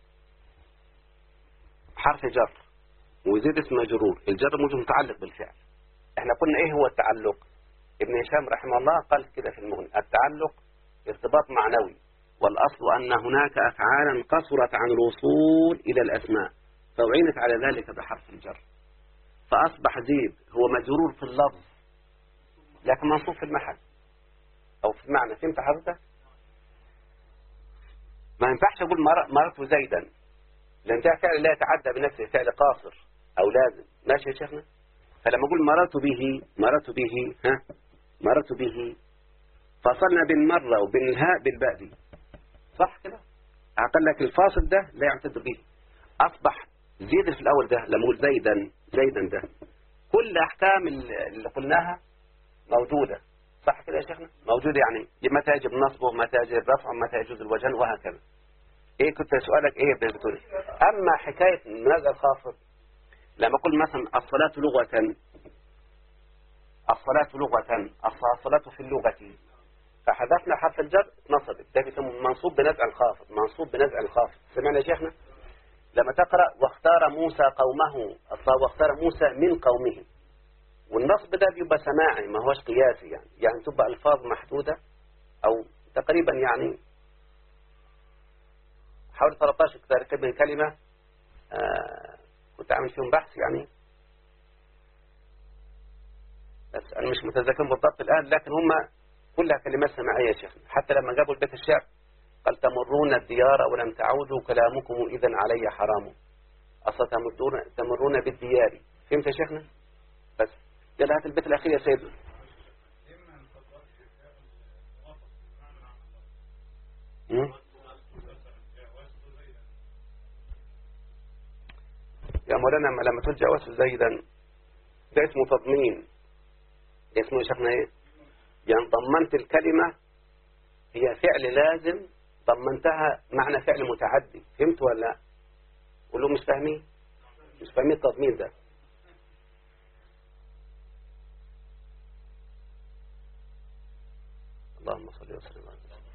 حرف جر، وزيد اسم مجرور، الجر موجود متعلق بالفعل. احنا قلنا هو التعلق؟ ابن هشام رحمه الله قال كده في المغني: التعلق ارتباط معنوي، والأصل أن هناك أفعالا قصرت عن الوصول إلى الأسماء فأعينت على ذلك بحرف الجر، فأصبح زيد هو مجرور في اللفظ لكن منصوب في المحل أو في المعنى. فهمت حضرتك؟ ما ينفعش أقول مررت زيدا، لأن ده فعل لا يتعدى بنفسه، فعل قاصر أو لازم. ماشي يا شيخنا؟ فلما أقول مررت به فصلنا بين مرة وبين الهاء بالباء دي، صح كده؟ أقول لك الفاصل ده لا يعتد به، أصبح زيد في الأول ده. لما أقول زيدا ده كل أحكام اللي قلناها موجودة، صح كده يا شيخنا؟ موجودة، يعني متى يجب نصبه، متى يجب رفعه، متى يجوز الوجهان، وهكذا. كنت سؤالك بتقول؟ أما حكاية نزع الخافض، لما أقول مثلا الصلاة في اللغة، فحذفنا حرف الجر نصبت، ده بيسموه منصوب بنزع الخافض. سمعنا يا شيخنا؟ لما تقرأ واختار موسى قومه، واختار موسى من قومه، والنصب ده بيبقى سماعي ما هوش قياسي، يعني تبقى ألفاظ محدودة أو تقريبا يعني حوالي 13 تقريبا كلمة. كنت عامل فيهم بحث يعني، بس أنا مش متذكر بالضبط الآن، لكن هم كلها كلمات سماعية يا شيخنا. حتى لما جابوا البيت الشعر قال: تمرون الديار ولم تعودوا كلامكم إذا علي حرام، أصلا تمرون بالديار. فهمت يا شيخنا؟ بس يلا هات البيت الأخير يا سيدي. يا مولانا لما تقول جواز زيدا ده اسمه تضمين، اسمه يا شيخنا يعني ضمنت الكلمة، هي فعل لازم ضمنتها معنى فعل متعدي. فهمت ولا لا؟ قول له مش فاهمين التضمين ده. اللهم صل وسلم على سيدنا.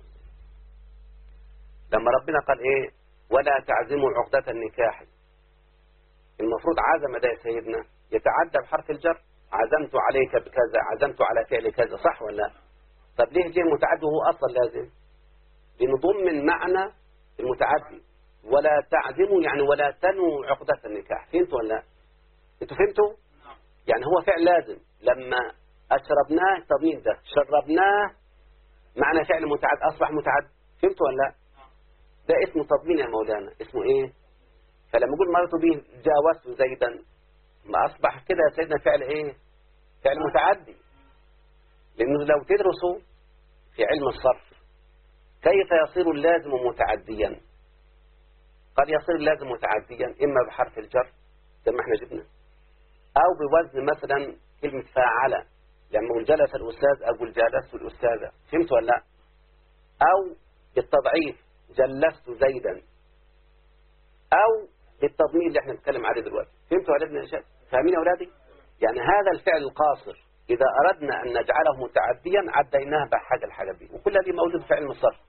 لما ربنا قال ولا تعزموا عقدة النكاح، المفروض عزم ده يا سيدنا يتعدى بحرف الجر. عزمت عليك بكذا، عزمت على فعل كذا، صح ولا لا؟ طب ليه جه متعدي وهو أصلا لازم؟ لنضمن معنى المتعدي. ولا تعزموا يعني ولا تنوا عقدة النكاح. فهمتوا ولا لا؟ انتوا فهمتوا؟ يعني هو فعل لازم. لما أشربناه تضمين ده، شربناه معنى فعل متعد أصبح متعد. فهمتوا ولا لا؟ ده اسمه تضمين يا مولانا. اسمه ايه؟ فلما يقول مررت به جاوزت زيدا، ما أصبح كده يا سيدنا فعل ايه؟ فعل متعدي. لأنه لو تدرسوا في علم الصرف كيف يصير اللازم متعديا. قد يصير اللازم متعديا إما بحرف الجر زي ما احنا جبنا، أو بوزن مثلا كلمة فاعل. لما أقول جلس الأستاذ أقول جالست الأستاذة. فهمت ولا لا؟ أو بالتضعيف جلست زيدا، أو بالتضمين اللي احنا بنتكلم عليه دلوقتي. فهمتوا يا ابن الشيخ؟ فاهمين يا أولادي؟ يعني هذا الفعل القاصر إذا أردنا أن نجعله متعديا عديناه بحاجة الحاجة دي، وكل هذه موجود في علم الصرف.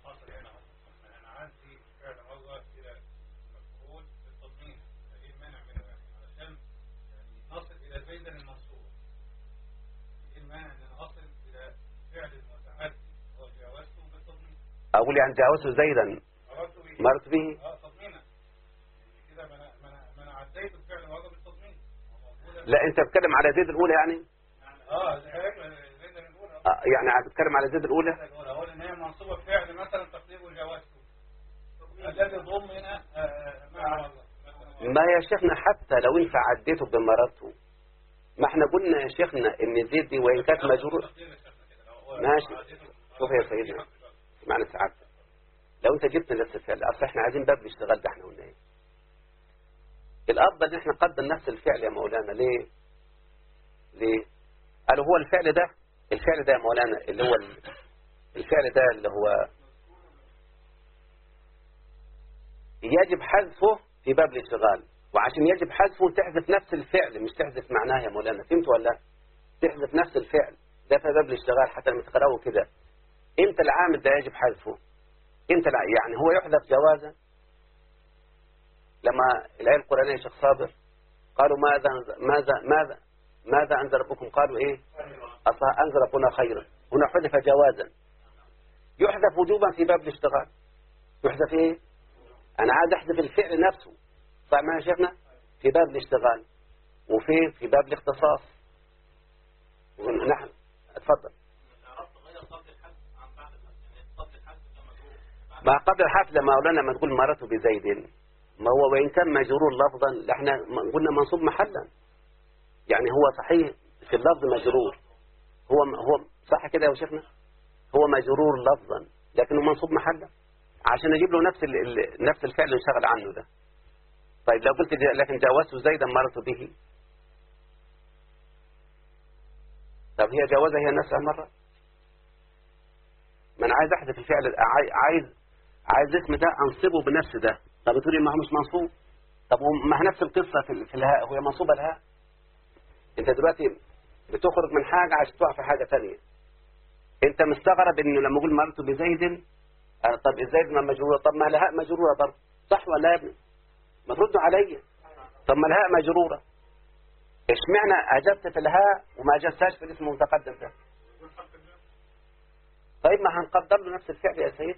أقول يعني جاوزت زيدا مرت به. لا أنت بتتكلم على زيد الأولى يعني. يعني بتتكلم على زيد الأولى. أقول إن هي منصوبة بفعل مثلا تقدير وجاوزته الذي يضم هنا ما يا شيخنا حتى لو أنت عديته بمرته، ما احنا قلنا يا شيخنا إن زيد دي وإن كانت مجرور. ماشي. شوف يا سيدنا معنى سعادة، لو أنت جبت نفس الفعل، أصل احنا عايزين باب الاشتغال ده. احنا قلنا ايه؟ الأفضل إن احنا نقدم نفس الفعل يا مولانا. ليه؟ قالوا هو الفعل ده يا مولانا اللي هو الفعل ده اللي هو يجب حذفه في باب الاشتغال، وعشان يجب حذفه تحذف نفس الفعل مش تحذف معناه يا مولانا. فهمت ولا لا؟ تحذف نفس الفعل ده في باب الاشتغال حتى لما تقرأه كده. امتى العامل ده يجب حذفه؟ امتى يعني هو يحذف جوازا؟ لما الآية القرآنية يا شيخ صابر قالوا ماذا أنزل ربكم؟ قالوا إيه؟ أنزل ربنا خيرا. هنا حذف جوازا. يحذف وجوبا في باب الاشتغال. يحذف إيه؟ أنا عايز أحذف الفعل نفسه. صح ما يا شيخنا؟ في باب الاشتغال وفي باب الاختصاص. نحن اتفضل. ما قبل الحذف لما أولانا ما تقول مرته بزيد، ما هو وإن كان مجرور لفظا احنا قلنا منصوب محلا. يعني هو صحيح في اللفظ مجرور، هو صح كده يا شيخنا؟ هو مجرور لفظا لكنه منصوب محلا عشان اجيب له نفس الفعل اللي انشغل عنه ده. طيب لو قلت لكن جاوزت زيدا مرت به، طب هي جاوزها هي نفسها مرة؟ ما انا عايز احذف الفعل، عايز اسم ده انصبه بنفس ده. طب بتقولي ما هو مش منصوب. طب ما نفس القصة في الهاء، هو منصوبة الهاء. انت دلوقتي بتخرج من حاجة عشان تقع في حاجة ثانيه. انت مستغرب انه لما اقول مرت بزيد طب زيد ما مجرورة، طب ما الهاء مجرورة برضه، صح ولا يا ابني؟ ما تردوا عليا. طب ما الهاء مجرورة، اشمعنى اجبت في الهاء وما اجبتهاش في الاسم المتقدم ده؟ طيب ما هنقدر له نفس الفعل يا سيد.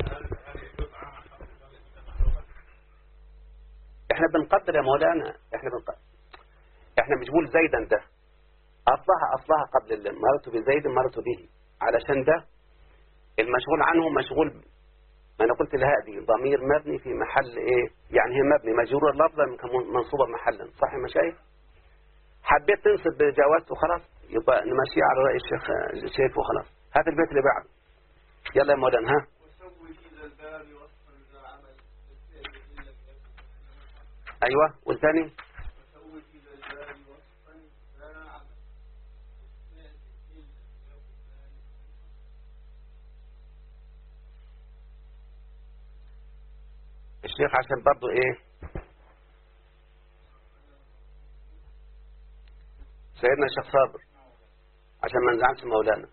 احنا بنقدر يا مولانا، احنا مش بقول زيدا ده اصلها قبل مرت بزيد مرت به، علشان ده المشغول عنه مشغول. ما انا قلت الهاء دي ضمير مبني في محل ايه؟ يعني هي مبني مجرور لفظا منصوبة محلا. صح يا مشايخ؟ حبيت تنصب بجوازته وخلاص يبقى نمشي على رأي الشيخ وخلاص. هات البيت اللي بعده. يلا يا مولانا. ها ايوه والثاني الشيخ عشان برضو ايه سيدنا الشيخ صابر عشان ما نزعلش مولانا.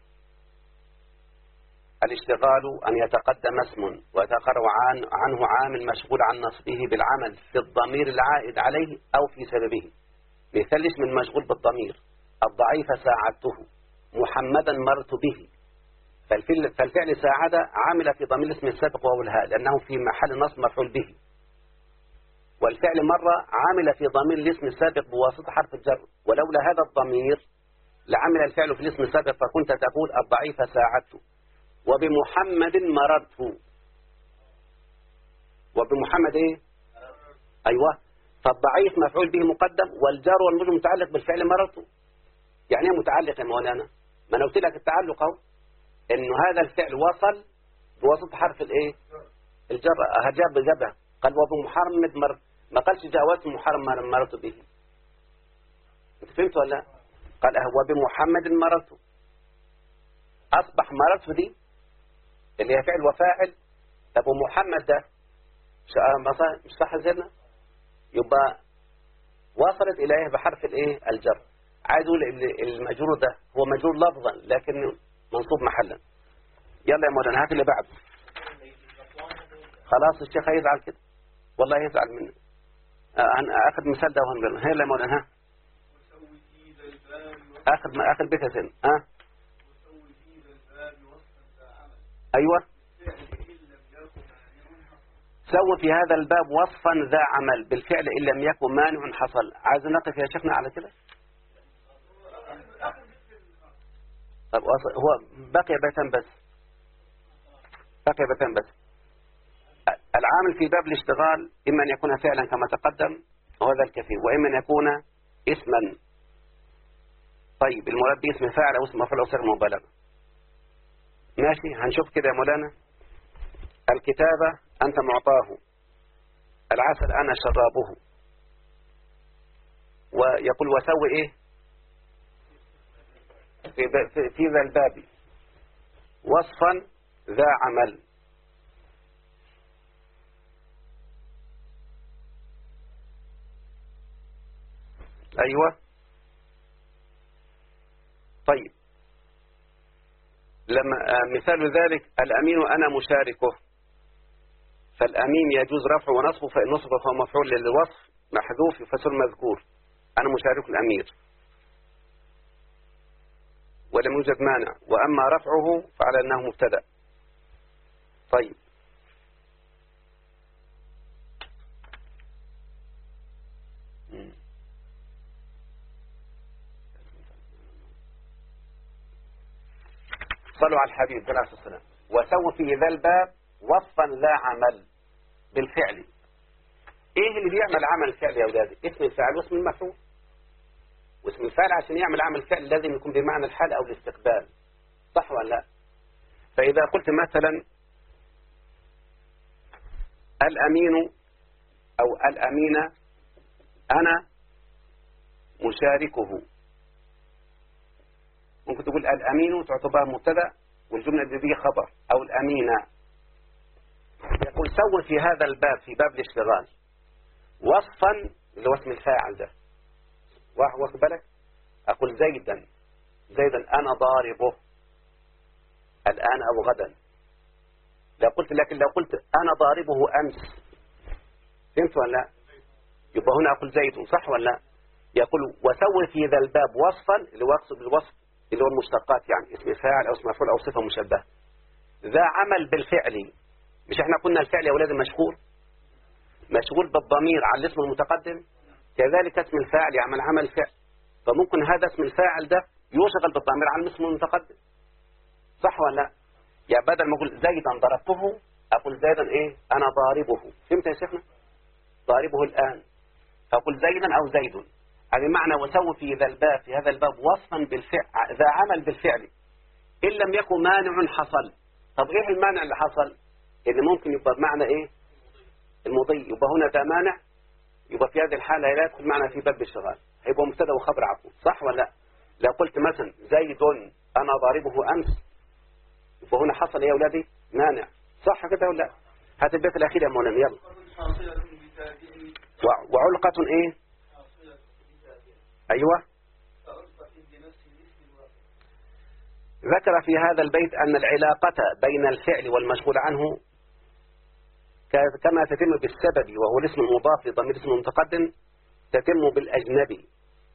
الاشتغال أن يتقدم اسم ويتأخر عنه عامل مشغول عن نصبه بالعمل في الضمير العائد عليه أو في سببه. مثال الاسم المشغول بالضمير الضعيف ساعدته، محمدا مررت به. فالفعل ساعد عمل في ضمير الاسم السابق وهو الهاء لأنه في محل نصب مفعول به. والفعل مرة عمل في ضمير الاسم السابق بواسطة حرف الجر، ولولا هذا الضمير لعمل الفعل في الاسم السابق فكنت تقول الضعيف ساعدته. وبمحمد مررت. وبمحمد ايه؟ ايوه. فالضعيف مفعول به مقدم والجار والمجرور متعلق بالفعل مررت. يعني ايه متعلق يا مولانا؟ ما انا قلت لك التعلق اهو، انه هذا الفعل وصل بواسطة حرف الايه؟ الجر. جابها قال وبمحمد ما قالش جاوزت محمد مررت به. انت فهمت ولا لا؟ قال وبمحمد مررت. اصبح مررت دي اللي هي فعل وفاعل. طب ومحمد ده مش صح زينا؟ يبقى وصلت اليه بحرف الايه؟ الجر. عايز اقول المجرور ده هو مجرور لفظا لكن منصوب محلا. يلا يا مولانا هات اللي بعده. خلاص الشيخ هيزعل كده والله يزعل مني. انا اخذ مثال ده وهنقول هي يا مولانا. ها اخر بيت يا سن. ها ايوه. سوي في هذا الباب وصفا ذا عمل بالفعل ان لم يكن مانع حصل. عايز نقف يا شيخنا على كده. طب هو بقي بيتان بس. العامل في باب الاشتغال إما أن يكون فعلا كما تقدم وهذا الكثير، وإما أن يكون اسما. طيب المراد باسم فاعل أو اسم مفعول أو صيغة مبالغة. ماشي هنشوف كده يا مولانا. الكتابة أنت معطاه، العسل أنا شرابه. ويقول وسوي إيه في ذا الباب وصفا ذا عمل. أيوة. طيب لما مثال ذلك الأمين أنا مشاركه. فالأمين يجوز رفعه ونصبه، فإن نصبه فهو مفعول للوصف محذوف يفسر مذكور. أنا مشارك الأمير ولم يوجد مانع، وأما رفعه فعلى أنه مبتدأ. طيب صلوا على الحبيب عليه الصلاة والسلام. وسووا في ذا الباب وصفا لا عمل بالفعل. ايه اللي بيعمل عمل الفعل يا أولادي؟ اسم الفاعل واسم المفعول. واسم الفاعل عشان يعمل عمل الفعل لازم يكون بمعنى الحال أو الاستقبال، صح ولا لا؟ فإذا قلت مثلا الأمين أو الأمينة أنا مشاركه، ممكن تقول الأمين تعتبر مبتدأ والجملة دي خبر، أو الأمينة. يقول سوي في هذا الباب في باب الاشتغال وصفا اللي هو اسم الفاعل ده. واخد بالك؟ أقول زيدا أنا ضاربه الآن أو غدا. لكن لو قلت أنا ضاربه أمس، فهمت ولا لا؟ يبقى هنا أقول زيد، صح ولا لا؟ يقول وسوي في ذا الباب وصفا اللي هو يقصد بالوصف اللي هو المشتقات، يعني اسم فاعل أو اسم مفعول أو صفة مشبهة ذا عمل بالفعل. مش احنا قلنا الفعل يا أولاد مشغول بالضمير على الاسم المتقدم، كذلك اسم الفاعل يعمل عمل فعل. فممكن هذا اسم الفاعل ده يشغل بالضمير على الاسم المتقدم، صح ولا لا؟ يعني بدل ما أقول زيدا ضربته أقول زيدا إيه؟ أنا ضاربه. فهمت يا شيخنا؟ ضاربه الآن، فأقول زيدا أو زيد. هذا معنى وسوي في هذا الباب وصفا بالفعل ذا عمل بالفعل إن لم يكن مانع حصل. طب إيه المانع اللي حصل؟ اللي ممكن يبقى بمعنى إيه؟ المضي. يبقى هنا ده مانع، يبقى في هذه الحالة لا يدخل معنى في باب الشغال، هيبقى مبتدا وخبر عفوا، صح ولا لا؟ لو قلت مثلا زيد أنا ضاربه أمس، يبقى هنا حصل يا أولادي مانع، صح كده ولا لا؟ هات البيت الأخير يا مولانا يلا. وعلقة إيه؟ أيوة. ذكر في هذا البيت أن العلاقة بين الفعل والمشغول عنه كما تتم بالسبب وهو الاسم المضاف لضمير اسم المتقدم تتم بالأجنبي.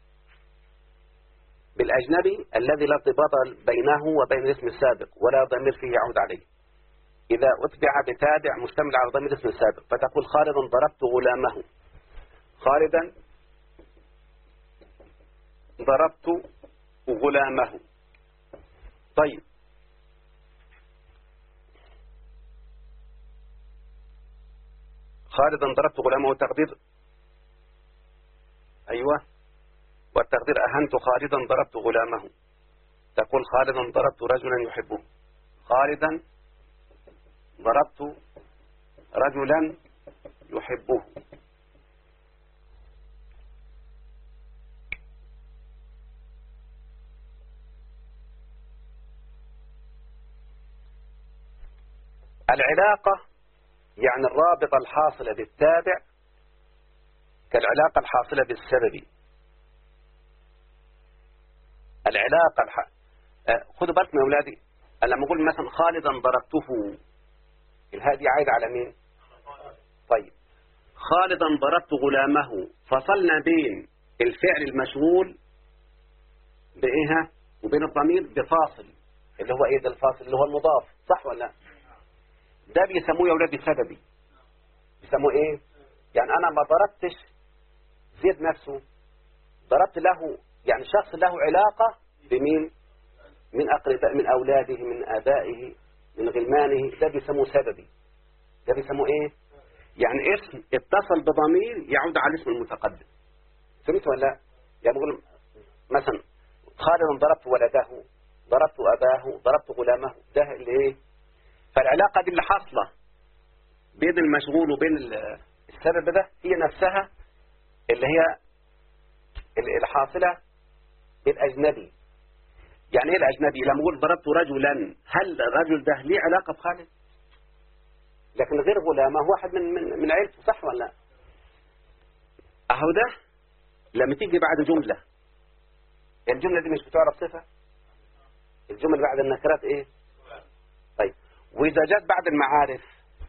بالأجنبي الذي لا ارتباط بينه وبين الاسم السابق ولا ضمير فيه يعود عليه. إذا أتبع بتابع مشتمل على ضمير الاسم السابق فتقول خالدا ضربت غلامه، خالدا ضربت غلامه. طيب خالدا ضربت غلامه والتقدير أيوة، والتقدير أهنت خالدا ضربت غلامه. تقول خالدا ضربت رجلا يحبه، خالدا ضربت رجلا يحبه. العلاقة يعني الرابطة الحاصلة بالتابع كالعلاقة الحاصلة بالسبب. العلاقة خذوا بالكم يا أولادي، لما أقول مثلا خالدا ضربته، الهادي عايد على مين؟ طيب خالدا ضربت غلامه، فصلنا بين الفعل المشغول بإيه وبين الضمير بفاصل، اللي هو إيه ده الفاصل اللي هو المضاف، صح ولا لا؟ ده بيسموه يا أولادي سببي. بيسموه إيه؟ يعني أنا ما ضربتش زيد نفسه، ضربت له يعني شخص له علاقة بمين؟ من أقرباء، من أولاده، من آبائه، من غلمانه. ده بيسموه سببي. ده بيسموه إيه؟ يعني اسم اتصل بضمير يعود على الاسم المتقدم. فهمت ولا لا؟ يعني بقول مثلا خالد ضربت ولده، ضربت أباه، ضربت غلامه. ده اللي إيه؟ فالعلاقة دي اللي حاصلة بين المشغول وبين السبب ده هي نفسها اللي هي الحاصلة بالأجنبي. يعني إيه الأجنبي؟ لما أقول ضربت رجلا، هل الرجل ده ليه علاقة بخالد؟ لكن غير غلامه واحد من عيلته، صح ولا لا؟ أهو ده لما تيجي بعد جملة، الجملة دي مش بتعرف صفة؟ الجملة بعد النكرات إيه؟ طيب وإذا جت بعد المعارف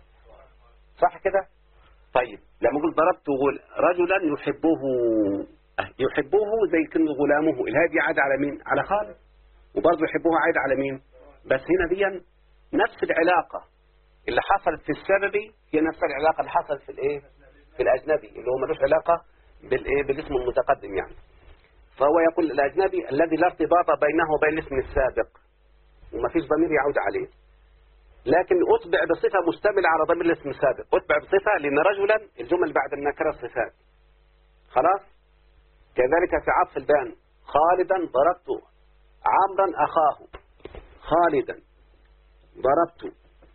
صح كده؟ طيب لما أقول ضربت رجلا يحبه، يحبه زي كلمة غلامه، الهادي عاد على مين؟ على خالد. وبرضه يحبه عاد على مين؟ بس هنا دي نفس العلاقة اللي حصلت في السببي هي نفس العلاقة اللي حصلت في الايه؟ في الأجنبي، اللي هو ملوش علاقة بالايه؟ بالاسم المتقدم يعني. فهو يقول الأجنبي الذي لا ارتباط بينه وبين الاسم السابق وما فيش ضمير يعود عليه، لكن أتبع بصفة مشتملة على ضمير الاسم السابق. أتبع بصفة لأن رجلا الجمل بعد النكرة الصفات. خلاص؟ كذلك في عطف البان خالدا ضربت عمرا أخاه، خالدا ضربت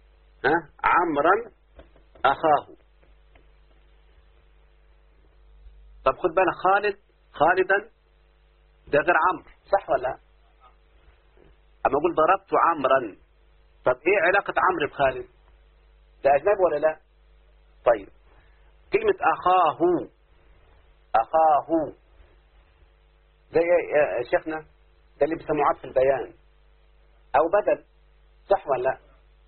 عمرا أخاه. طب خد بالك خالدا ده غير عمرو، صح ولا لا؟ أما أقول ضربت عمرا، طب إيه علاقة عمرو بخالد؟ ده أجنبي ولا لا؟ طيب كلمة أخاه زي يا شيخنا ده اللي بيسموه عطف البيان أو بدل، صح ولا لا؟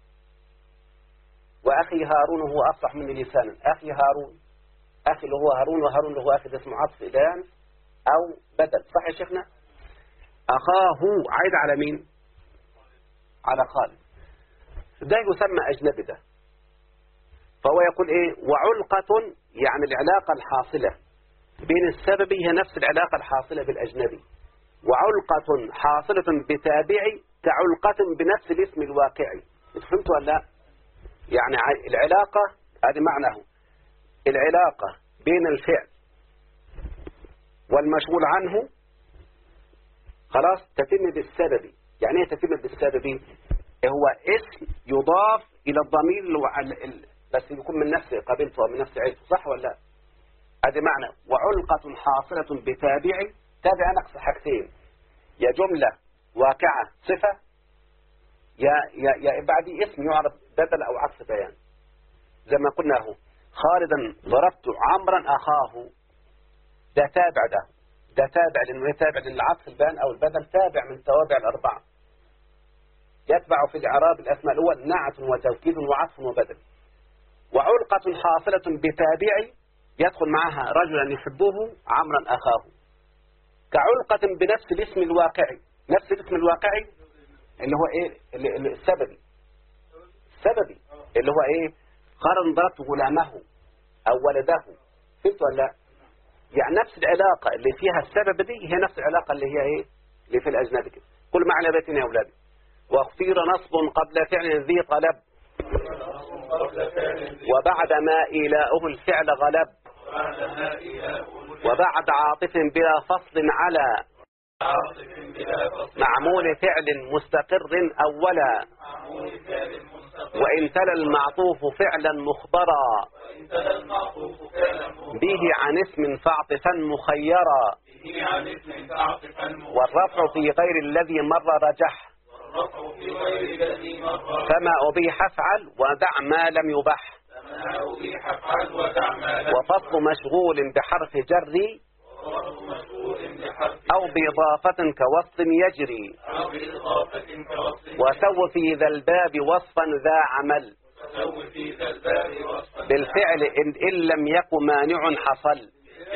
وأخي هارون هو أفصح مني لسانا، أخي هارون، أخي اللي هو هارون وهارون اللي هو أخي، ده اسمه عطف بيان أو بدل، صح يا شيخنا؟ أخاه عايد على مين؟ على خالد. ده يسمى أجنبي ده. فهو يقول إيه؟ وعلقة يعني العلاقة الحاصلة بين السبب هي نفس العلاقة الحاصلة بالأجنبي. وعلقة حاصلة بتابعي كعلقة بنفس الاسم الواقعي. فهمت ولا لا؟ يعني العلاقة هذه معناه العلاقة بين الفعل والمشغول عنه خلاص تتم بالسبب. يعني ايه تتم بالسبب؟ هو اسم يضاف إلى الضمير بس يكون من نفس قبيلته ومن نفس عيلته، صح ولا لا؟ هذا معنى وعلقة حاصلة بتابعي. تابع نقص حاجتين، يا جملة واقعة صفة، يا بعد اسم يعرف بدل أو عكس بيان. زي ما قلنا هو خالدا ضربت عمرا أخاه، ده تابع، ده تابع لأنه يتابع للعطف البيان أو البدل، تابع من توابع الأربعة. يتبع في الإعراب الأسماء الأول نعت وتوكيد وعطف وبدل. وعلقة حاصلة بتابعي يدخل معها رجلا يحبه عمرا أخاه. كعلقة بنفس الاسم الواقعي. نفس الاسم الواقعي اللي هو ايه؟ السببي اللي هو ايه؟ قال ضربت غلامه او ولده. فهمت ولا لا؟ يعني نفس العلاقة اللي فيها السبب دي هي نفس العلاقة اللي هي ايه؟ اللي في الأجنبي كده. كل معنى بيتنا يا أولادي. واختير نصب قبل فعل ذي طلب وبعد ما إيلاؤه الفعل غلب وبعد عاطف بلا فصل على معمول فعل مستقر أولا وإن تلا المعطوف فعلا مخبرا به عن اسم فاعطفا مخيرا والرفع في غير الذي مر رجح فما أبيح افعل ودع ما لم يبح وفصل مشغول بحرف جر أو بإضافة كوصف يجري وسو في ذا الباب وصفا ذا عمل بالفعل إن لم يك مانع حصل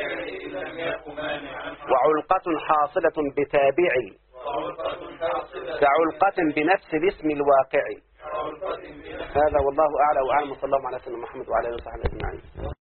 وعلقة حاصلة بتابعي كعلقة بنفس الاسم الواقعي. هذا والله أعلى وأعلم. صلى الله على سيدنا محمد وعلى آله وصحبه أجمعين.